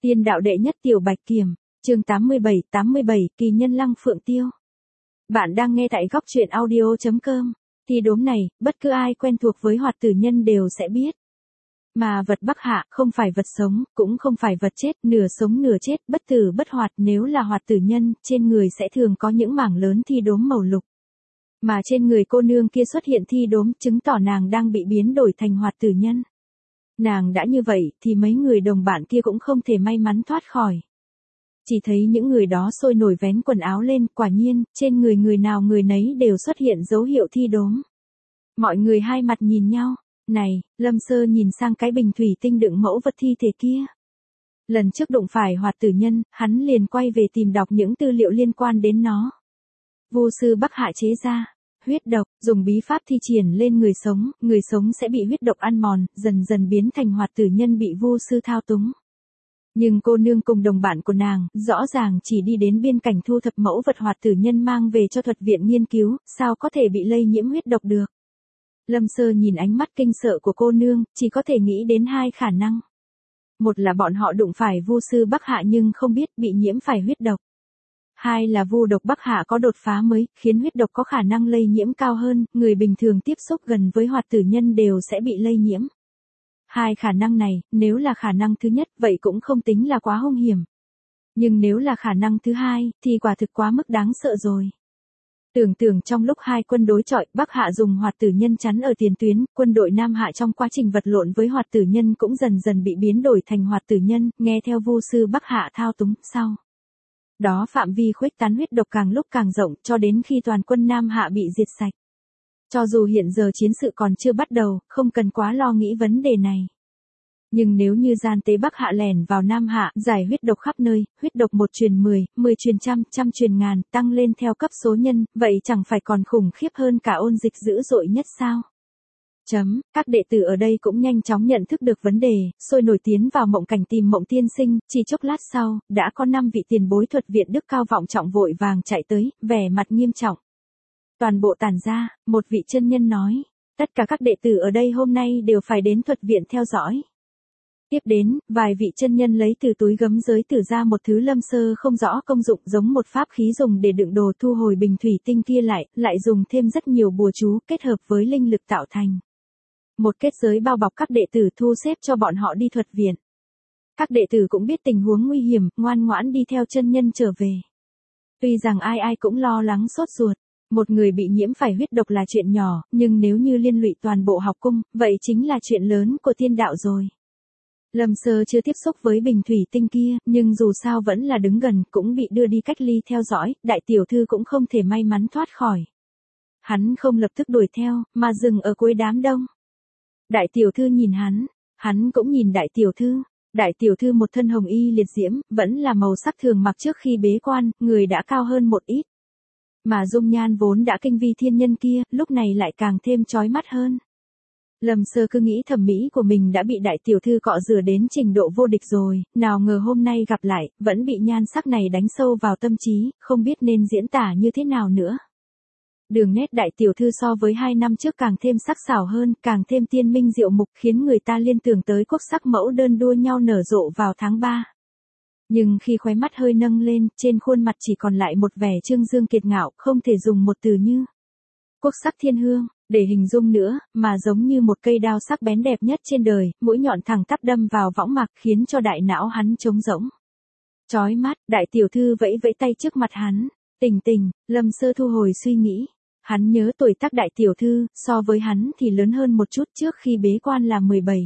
Tiên đạo đệ nhất tiểu bạch kiểm, chương 87, kỳ nhân Lăng Phượng Tiêu. Bạn đang nghe tại góc truyện audio.com. Thì đốm này, bất cứ ai quen thuộc với hoạt tử nhân đều sẽ biết. Mà vật Bắc Hạ không phải vật sống, cũng không phải vật chết, nửa sống nửa chết, bất tử bất hoạt. Nếu là hoạt tử nhân, trên người sẽ thường có những mảng lớn thi đốm màu lục. Mà trên người cô nương kia xuất hiện thi đốm, chứng tỏ nàng đang bị biến đổi thành hoạt tử nhân. Nàng đã như vậy, thì mấy người đồng bạn kia cũng không thể may mắn thoát khỏi. Chỉ thấy những người đó sôi nổi vén quần áo lên, quả nhiên, trên người nào người nấy đều xuất hiện dấu hiệu thi đốm. Mọi người hai mặt nhìn nhau, này, Lâm Sơ nhìn sang cái bình thủy tinh đựng mẫu vật thi thể kia. Lần trước đụng phải hoạt tử nhân, hắn liền quay về tìm đọc những tư liệu liên quan đến nó. Vu sư Bắc Hạ chế ra huyết độc, dùng bí pháp thi triển lên người sống sẽ bị huyết độc ăn mòn, dần dần biến thành hoạt tử nhân bị vu sư thao túng. Nhưng cô nương cùng đồng bạn của nàng, rõ ràng chỉ đi đến biên cảnh thu thập mẫu vật hoạt tử nhân mang về cho thuật viện nghiên cứu, sao có thể bị lây nhiễm huyết độc được. Lâm Sơ nhìn ánh mắt kinh sợ của cô nương, chỉ có thể nghĩ đến hai khả năng. Một là bọn họ đụng phải vu sư Bắc Hạ nhưng không biết bị nhiễm phải huyết độc. Hai là vu độc Bắc Hạ có đột phá mới, khiến huyết độc có khả năng lây nhiễm cao hơn, người bình thường tiếp xúc gần với hoạt tử nhân đều sẽ bị lây nhiễm. Hai khả năng này, nếu là khả năng thứ nhất, vậy cũng không tính là quá hung hiểm. Nhưng nếu là khả năng thứ hai, thì quả thực quá mức đáng sợ rồi. Tưởng tượng trong lúc hai quân đối chọi, Bắc Hạ dùng hoạt tử nhân chắn ở tiền tuyến, quân đội Nam Hạ trong quá trình vật lộn với hoạt tử nhân cũng dần dần bị biến đổi thành hoạt tử nhân, nghe theo vu sư Bắc Hạ thao túng, sau đó phạm vi khuếch tán huyết độc càng lúc càng rộng cho đến khi toàn quân Nam Hạ bị diệt sạch. Cho dù hiện giờ chiến sự còn chưa bắt đầu, không cần quá lo nghĩ vấn đề này. Nhưng nếu như gian tế Bắc Hạ lẻn vào Nam Hạ, giải huyết độc khắp nơi, huyết độc 1 truyền 10, 10 truyền trăm, trăm truyền ngàn, tăng lên theo cấp số nhân, vậy chẳng phải còn khủng khiếp hơn cả ôn dịch dữ dội nhất sao? Các đệ tử ở đây cũng nhanh chóng nhận thức được vấn đề, sôi nổi tiến vào mộng cảnh tìm Mộng tiên sinh, chỉ chốc lát sau, đã có 5 vị tiền bối thuật viện đức cao vọng trọng vội vàng chạy tới, vẻ mặt nghiêm trọng. Toàn bộ tản ra, một vị chân nhân nói, tất cả các đệ tử ở đây hôm nay đều phải đến thuật viện theo dõi. Tiếp đến, vài vị chân nhân lấy từ túi gấm giới tử ra một thứ Lâm Sơ không rõ công dụng giống một pháp khí dùng để đựng đồ thu hồi bình thủy tinh kia lại dùng thêm rất nhiều bùa chú kết hợp với linh lực tạo thành. Một kết giới bao bọc các đệ tử thu xếp cho bọn họ đi thuật viện. Các đệ tử cũng biết tình huống nguy hiểm, ngoan ngoãn đi theo chân nhân trở về. Tuy rằng ai cũng lo lắng sốt ruột, một người bị nhiễm phải huyết độc là chuyện nhỏ, nhưng nếu như liên lụy toàn bộ học cung, vậy chính là chuyện lớn của tiên đạo rồi. Lâm Sơ chưa tiếp xúc với bình thủy tinh kia, nhưng dù sao vẫn là đứng gần, cũng bị đưa đi cách ly theo dõi, đại tiểu thư cũng không thể may mắn thoát khỏi. Hắn không lập tức đuổi theo, mà dừng ở cuối đám đông. Đại tiểu thư nhìn hắn cũng nhìn đại tiểu thư. Đại tiểu thư một thân hồng y liệt diễm, vẫn là màu sắc thường mặc trước khi bế quan, người đã cao hơn một ít. Mà dung nhan vốn đã kinh vi thiên nhân kia, lúc này lại càng thêm chói mắt hơn. Lâm Sơ cứ nghĩ thẩm mỹ của mình đã bị đại tiểu thư cọ rửa đến trình độ vô địch rồi, nào ngờ hôm nay gặp lại, vẫn bị nhan sắc này đánh sâu vào tâm trí, không biết nên diễn tả như thế nào nữa. Đường nét đại tiểu thư so với 2 năm trước càng thêm sắc sảo hơn, càng thêm tiên minh diệu mục, khiến người ta liên tưởng tới quốc sắc mẫu đơn đua nhau nở rộ vào tháng 3. Nhưng khi khóe mắt hơi nâng lên, trên khuôn mặt chỉ còn lại một vẻ trương dương kiệt ngạo, không thể dùng một từ như quốc sắc thiên hương để hình dung nữa, mà giống như một cây đao sắc bén đẹp nhất trên đời, mũi nhọn thẳng tắp đâm vào võng mạc, khiến cho đại não hắn trống rỗng. Chói mắt, đại tiểu thư vẫy vẫy tay trước mặt hắn. Tình, Lâm Sơ thu hồi suy nghĩ. Hắn nhớ tuổi tác đại tiểu thư, so với hắn thì lớn hơn một chút, trước khi bế quan là 17,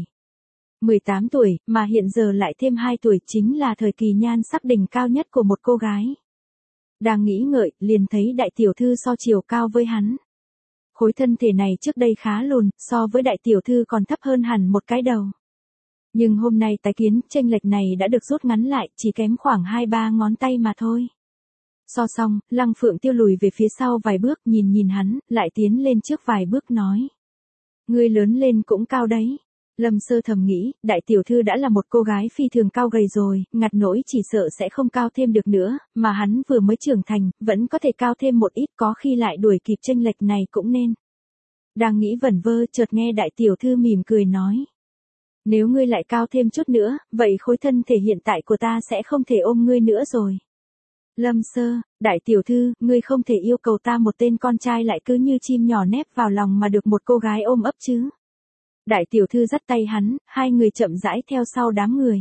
18 tuổi, mà hiện giờ lại thêm 2 tuổi, chính là thời kỳ nhan sắc đỉnh cao nhất của một cô gái. Đang nghĩ ngợi, liền thấy đại tiểu thư so chiều cao với hắn. Khối thân thể này trước đây khá lùn, so với đại tiểu thư còn thấp hơn hẳn một cái đầu. Nhưng hôm nay tái kiến, chênh lệch này đã được rút ngắn lại, chỉ kém khoảng 2-3 ngón tay mà thôi. So xong, Lăng Phượng Tiêu lùi về phía sau vài bước, nhìn hắn, lại tiến lên trước vài bước nói. Ngươi lớn lên cũng cao đấy. Lâm Sơ thầm nghĩ, đại tiểu thư đã là một cô gái phi thường cao gầy rồi, ngặt nỗi chỉ sợ sẽ không cao thêm được nữa, mà hắn vừa mới trưởng thành, vẫn có thể cao thêm một ít, có khi lại đuổi kịp chênh lệch này cũng nên. Đang nghĩ vẩn vơ, chợt nghe đại tiểu thư mỉm cười nói. Nếu ngươi lại cao thêm chút nữa, vậy khối thân thể hiện tại của ta sẽ không thể ôm ngươi nữa rồi. Lâm Sơ, đại tiểu thư, ngươi không thể yêu cầu ta một tên con trai lại cứ như chim nhỏ nép vào lòng mà được một cô gái ôm ấp chứ. Đại tiểu thư dắt tay hắn, hai người chậm rãi theo sau đám người.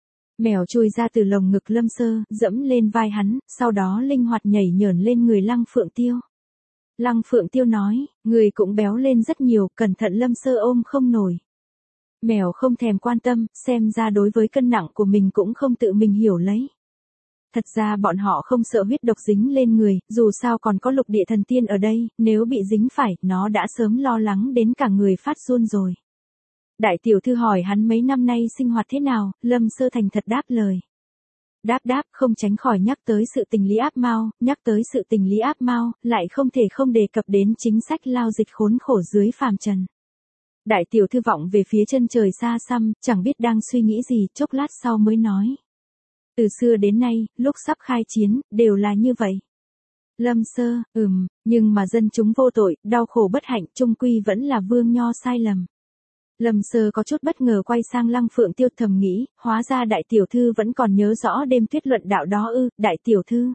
Mèo chui ra từ lồng ngực Lâm Sơ, dẫm lên vai hắn, sau đó linh hoạt nhảy nhởn lên người Lăng Phượng Tiêu. Lăng Phượng Tiêu nói, người cũng béo lên rất nhiều, cẩn thận Lâm Sơ ôm không nổi. Mèo không thèm quan tâm, xem ra đối với cân nặng của mình cũng không tự mình hiểu lấy. Thật ra bọn họ không sợ huyết độc dính lên người, dù sao còn có lục địa thần tiên ở đây, nếu bị dính phải, nó đã sớm lo lắng đến cả người phát run rồi. Đại tiểu thư hỏi hắn mấy năm nay sinh hoạt thế nào, Lâm Sơ thành thật đáp lời. Đáp không tránh khỏi nhắc tới sự tình Lý Áp Mao, nhắc tới sự tình Lý Áp Mao, lại không thể không đề cập đến chính sách lao dịch khốn khổ dưới phàm trần. Đại tiểu thư vọng về phía chân trời xa xăm, chẳng biết đang suy nghĩ gì, chốc lát sau mới nói. Từ xưa đến nay, lúc sắp khai chiến, đều là như vậy. Lâm Sơ, nhưng mà dân chúng vô tội, đau khổ bất hạnh, chung quy vẫn là Vương Nho sai lầm. Lâm Sơ có chút bất ngờ quay sang Lăng Phượng Tiêu thầm nghĩ, hóa ra đại tiểu thư vẫn còn nhớ rõ đêm tuyết luận đạo đó ư, đại tiểu thư.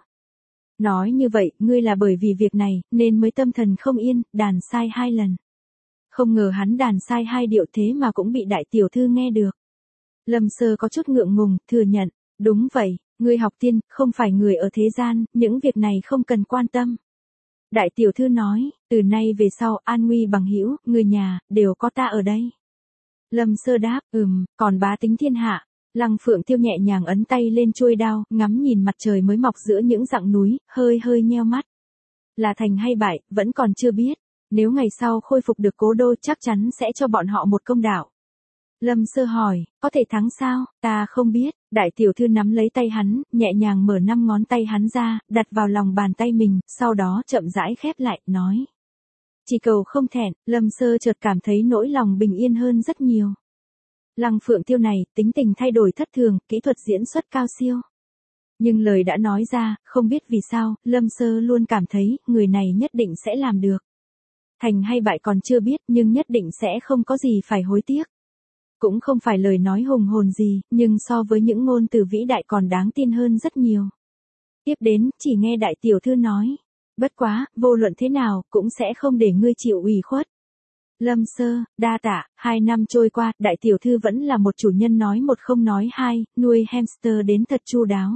Nói như vậy, ngươi là bởi vì việc này, nên mới tâm thần không yên, đàn sai 2 lần. Không ngờ hắn đàn sai 2 điệu thế mà cũng bị đại tiểu thư nghe được. Lâm Sơ có chút ngượng ngùng, thừa nhận, đúng vậy, ngươi học tiên, không phải người ở thế gian, những việc này không cần quan tâm. Đại tiểu thư nói, từ nay về sau, an nguy bằng hữu, người nhà, đều có ta ở đây. Lâm Sơ đáp, còn bá tính thiên hạ. Lăng Phượng Tiêu nhẹ nhàng ấn tay lên chuôi đao, ngắm nhìn mặt trời mới mọc giữa những dặng núi, hơi nheo mắt. Là thành hay bại, vẫn còn chưa biết. Nếu ngày sau khôi phục được cố đô chắc chắn sẽ cho bọn họ một công đạo. Lâm Sơ hỏi, có thể thắng sao, ta không biết. Đại tiểu thư nắm lấy tay hắn, nhẹ nhàng mở 5 ngón tay hắn ra, đặt vào lòng bàn tay mình, sau đó chậm rãi khép lại, nói. Chỉ cầu không thẹn, Lâm Sơ chợt cảm thấy nỗi lòng bình yên hơn rất nhiều. Lăng Phượng Tiêu này, tính tình thay đổi thất thường, kỹ thuật diễn xuất cao siêu. Nhưng lời đã nói ra, không biết vì sao, Lâm Sơ luôn cảm thấy, người này nhất định sẽ làm được. Thành hay bại còn chưa biết, nhưng nhất định sẽ không có gì phải hối tiếc. Cũng không phải lời nói hùng hồn gì, nhưng so với những ngôn từ vĩ đại còn đáng tin hơn rất nhiều. Tiếp đến, chỉ nghe đại tiểu thư nói. Bất quá, vô luận thế nào, cũng sẽ không để ngươi chịu ủy khuất. Lâm Sơ, đa tạ, 2 năm trôi qua, đại tiểu thư vẫn là một chủ nhân nói một không nói hai, nuôi hamster đến thật chu đáo.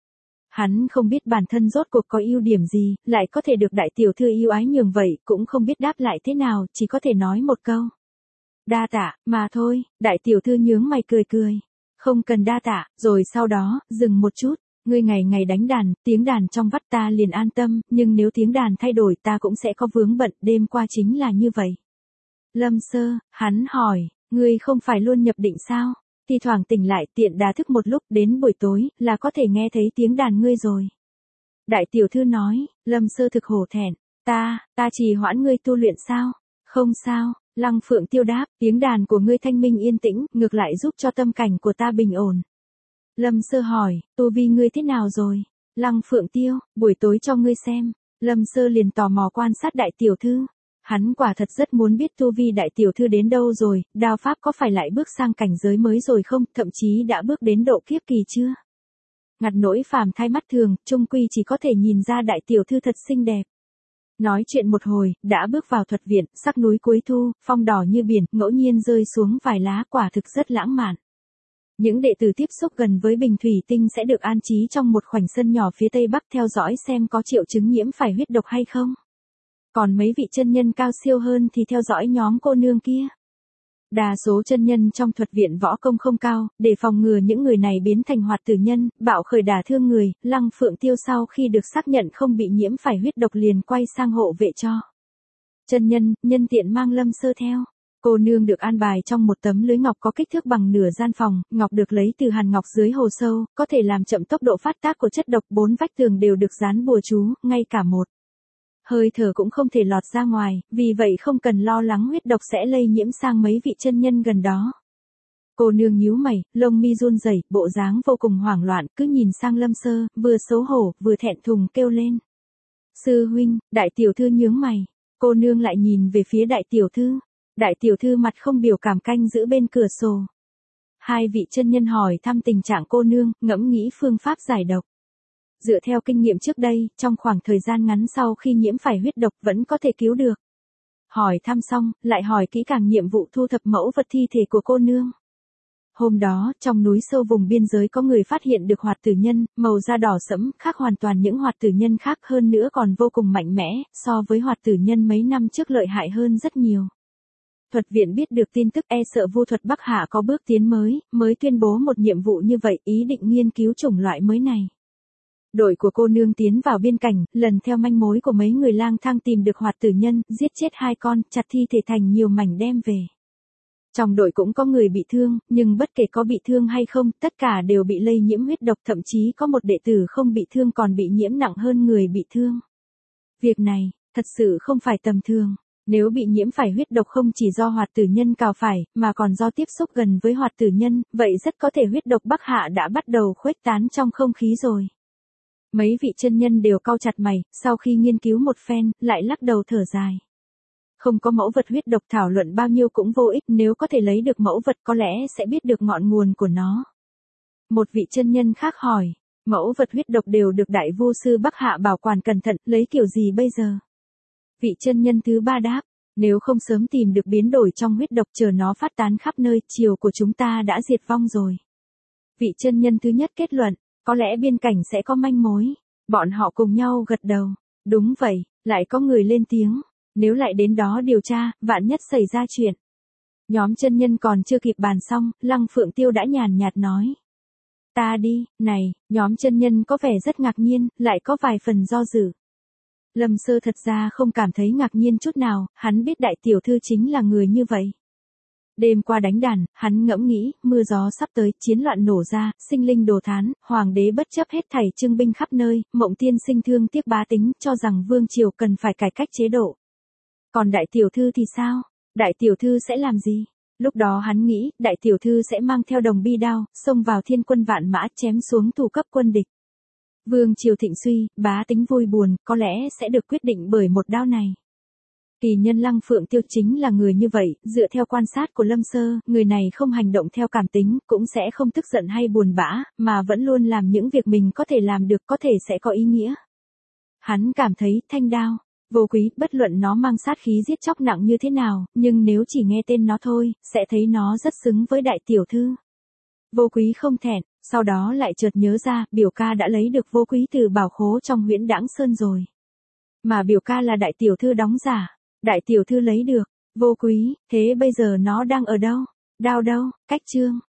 Hắn không biết bản thân rốt cuộc có ưu điểm gì, lại có thể được đại tiểu thư yêu ái nhường vậy, cũng không biết đáp lại thế nào, chỉ có thể nói một câu. Đa tạ, mà thôi, đại tiểu thư nhướng mày cười. Không cần đa tạ, rồi sau đó, dừng một chút. Ngươi ngày ngày đánh đàn, tiếng đàn trong vắt ta liền an tâm, nhưng nếu tiếng đàn thay đổi ta cũng sẽ có vướng bận, đêm qua chính là như vậy. Lâm Sơ, hắn hỏi, ngươi không phải luôn nhập định sao? Thì thoảng tỉnh lại tiện đá thức một lúc đến buổi tối, là có thể nghe thấy tiếng đàn ngươi rồi. Đại tiểu thư nói, Lâm Sơ thực hổ thẹn, ta trì hoãn ngươi tu luyện sao? Không sao, Lăng Phượng Tiêu đáp, tiếng đàn của ngươi thanh minh yên tĩnh, ngược lại giúp cho tâm cảnh của ta bình ổn. Lâm Sơ hỏi, tu vi ngươi thế nào rồi? Lăng Phượng Tiêu, buổi tối cho ngươi xem. Lâm Sơ liền tò mò quan sát đại tiểu thư. Hắn quả thật rất muốn biết tu vi đại tiểu thư đến đâu rồi, đao pháp có phải lại bước sang cảnh giới mới rồi không, thậm chí đã bước đến độ kiếp kỳ chưa? Ngặt nỗi phàm thai mắt thường, chung quy chỉ có thể nhìn ra đại tiểu thư thật xinh đẹp. Nói chuyện một hồi, đã bước vào thuật viện, sắc núi cuối thu, phong đỏ như biển, ngẫu nhiên rơi xuống vài lá, quả thực rất lãng mạn. Những đệ tử tiếp xúc gần với bình thủy tinh sẽ được an trí trong một khoảnh sân nhỏ phía tây bắc theo dõi xem có triệu chứng nhiễm phải huyết độc hay không. Còn mấy vị chân nhân cao siêu hơn thì theo dõi nhóm cô nương kia. Đa số chân nhân trong thuật viện võ công không cao, để phòng ngừa những người này biến thành hoạt tử nhân, bạo khởi đả thương người, Lăng Phượng Tiêu sau khi được xác nhận không bị nhiễm phải huyết độc liền quay sang hộ vệ cho. Chân nhân, nhân tiện mang Lâm Sơ theo. Cô nương được an bài trong một tấm lưới ngọc có kích thước bằng nửa gian phòng, ngọc được lấy từ hàn ngọc dưới hồ sâu, có thể làm chậm tốc độ phát tác của chất độc, 4 vách tường đều được dán bùa chú, ngay cả một hơi thở cũng không thể lọt ra ngoài, vì vậy không cần lo lắng huyết độc sẽ lây nhiễm sang mấy vị chân nhân gần đó. Cô nương nhíu mày, lông mi run rẩy, bộ dáng vô cùng hoảng loạn, cứ nhìn sang Lâm Sơ, vừa xấu hổ, vừa thẹn thùng kêu lên. Sư huynh, đại tiểu thư nhướng mày. Cô nương lại nhìn về phía đại tiểu thư. Đại tiểu thư mặt không biểu cảm canh giữ bên cửa sổ. Hai vị chân nhân hỏi thăm tình trạng cô nương, ngẫm nghĩ phương pháp giải độc. Dựa theo kinh nghiệm trước đây, trong khoảng thời gian ngắn sau khi nhiễm phải huyết độc vẫn có thể cứu được. Hỏi thăm xong, lại hỏi kỹ càng nhiệm vụ thu thập mẫu vật thi thể của cô nương. Hôm đó, trong núi sâu vùng biên giới có người phát hiện được hoạt tử nhân, màu da đỏ sẫm, khác hoàn toàn những hoạt tử nhân khác, hơn nữa còn vô cùng mạnh mẽ, so với hoạt tử nhân mấy năm trước lợi hại hơn rất nhiều. Thuật viện biết được tin tức e sợ vu thuật Bắc Hạ có bước tiến mới tuyên bố một nhiệm vụ như vậy, ý định nghiên cứu chủng loại mới này. Đội của cô nương tiến vào biên cảnh, lần theo manh mối của mấy người lang thang tìm được hoạt tử nhân, giết chết 2 con, chặt thi thể thành nhiều mảnh đem về. Trong đội cũng có người bị thương, nhưng bất kể có bị thương hay không, tất cả đều bị lây nhiễm huyết độc, thậm chí có một đệ tử không bị thương còn bị nhiễm nặng hơn người bị thương. Việc này, thật sự không phải tầm thường. Nếu bị nhiễm phải huyết độc không chỉ do hoạt tử nhân cào phải, mà còn do tiếp xúc gần với hoạt tử nhân, vậy rất có thể huyết độc Bắc Hạ đã bắt đầu khuếch tán trong không khí rồi. Mấy vị chân nhân đều cau chặt mày, sau khi nghiên cứu một phen, lại lắc đầu thở dài. Không có mẫu vật huyết độc thảo luận bao nhiêu cũng vô ích, nếu có thể lấy được mẫu vật có lẽ sẽ biết được ngọn nguồn của nó. Một vị chân nhân khác hỏi, mẫu vật huyết độc đều được đại vu sư Bắc Hạ bảo quản cẩn thận, lấy kiểu gì bây giờ? Vị chân nhân thứ 3 đáp, nếu không sớm tìm được biến đổi trong huyết độc chờ nó phát tán khắp nơi, triều của chúng ta đã diệt vong rồi. Vị chân nhân thứ nhất kết luận, có lẽ biên cảnh sẽ có manh mối. Bọn họ cùng nhau gật đầu. Đúng vậy, lại có người lên tiếng. Nếu lại đến đó điều tra, vạn nhất xảy ra chuyện. Nhóm chân nhân còn chưa kịp bàn xong, Lăng Phượng Tiêu đã nhàn nhạt nói. Ta đi, này, nhóm chân nhân có vẻ rất ngạc nhiên, lại có vài phần do dự. Lâm Sơ thật ra không cảm thấy ngạc nhiên chút nào, hắn biết đại tiểu thư chính là người như vậy. Đêm qua đánh đàn, hắn ngẫm nghĩ, mưa gió sắp tới, chiến loạn nổ ra, sinh linh đồ thán, hoàng đế bất chấp hết thảy trưng binh khắp nơi, Mộng Tiên Sinh thương tiếc bá tính, cho rằng vương triều cần phải cải cách chế độ. Còn đại tiểu thư thì sao? Đại tiểu thư sẽ làm gì? Lúc đó hắn nghĩ, đại tiểu thư sẽ mang theo đồng bi đao, xông vào thiên quân vạn mã chém xuống thủ cấp quân địch. Vương triều thịnh suy, bá tính vui buồn, có lẽ sẽ được quyết định bởi một đao này. Kỳ nhân Lăng Phượng Tiêu chính là người như vậy, dựa theo quan sát của Lâm Sơ, người này không hành động theo cảm tính, cũng sẽ không tức giận hay buồn bã, mà vẫn luôn làm những việc mình có thể làm được, có thể sẽ có ý nghĩa. Hắn cảm thấy thanh đao, vô quý, bất luận nó mang sát khí giết chóc nặng như thế nào, nhưng nếu chỉ nghe tên nó thôi, sẽ thấy nó rất xứng với đại tiểu thư. Vô quý không thẹn, sau đó lại chợt nhớ ra, biểu ca đã lấy được vô quý từ bảo khố trong Huyễn Đãng Sơn rồi. Mà biểu ca là đại tiểu thư đóng giả. Đại tiểu thư lấy được, vô quý, thế bây giờ nó đang ở đâu? Đao đâu? Cách chương.